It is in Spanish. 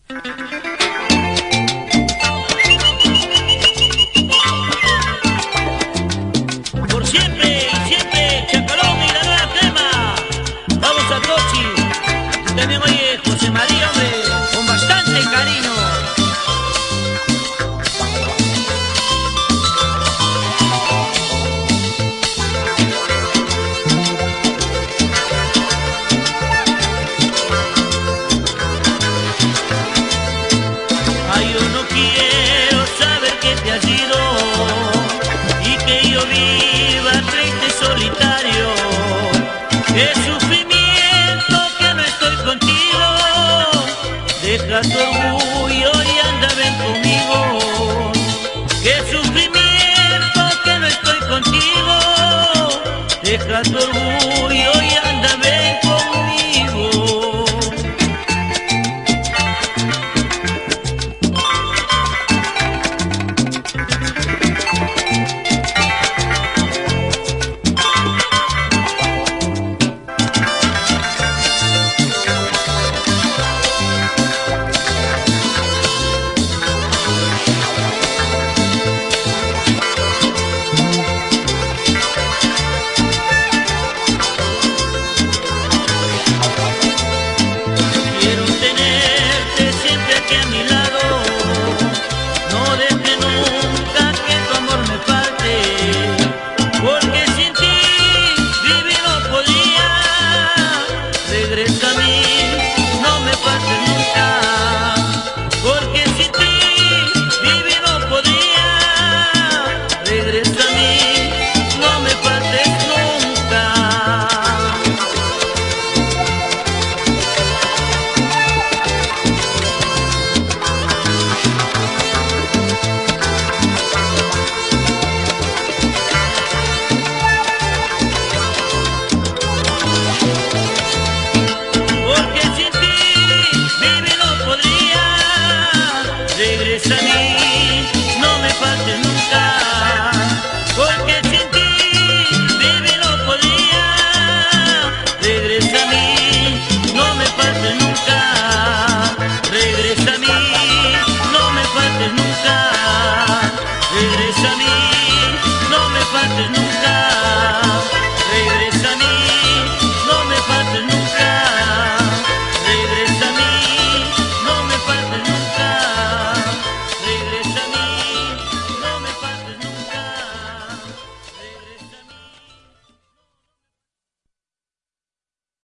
Por siempre y siempre, Chacalón y la nueva crema. Vamos a Tochi. Aquí tenemos ahí José María, hombre, con bastante cariño. Ay, yo no quiero saber que te has ido y que yo viva triste y solitario. Qué sufrimiento que no estoy contigo. Deja tu orgullo y anda, ven conmigo. Qué sufrimiento que no estoy contigo. Deja tu orgullo y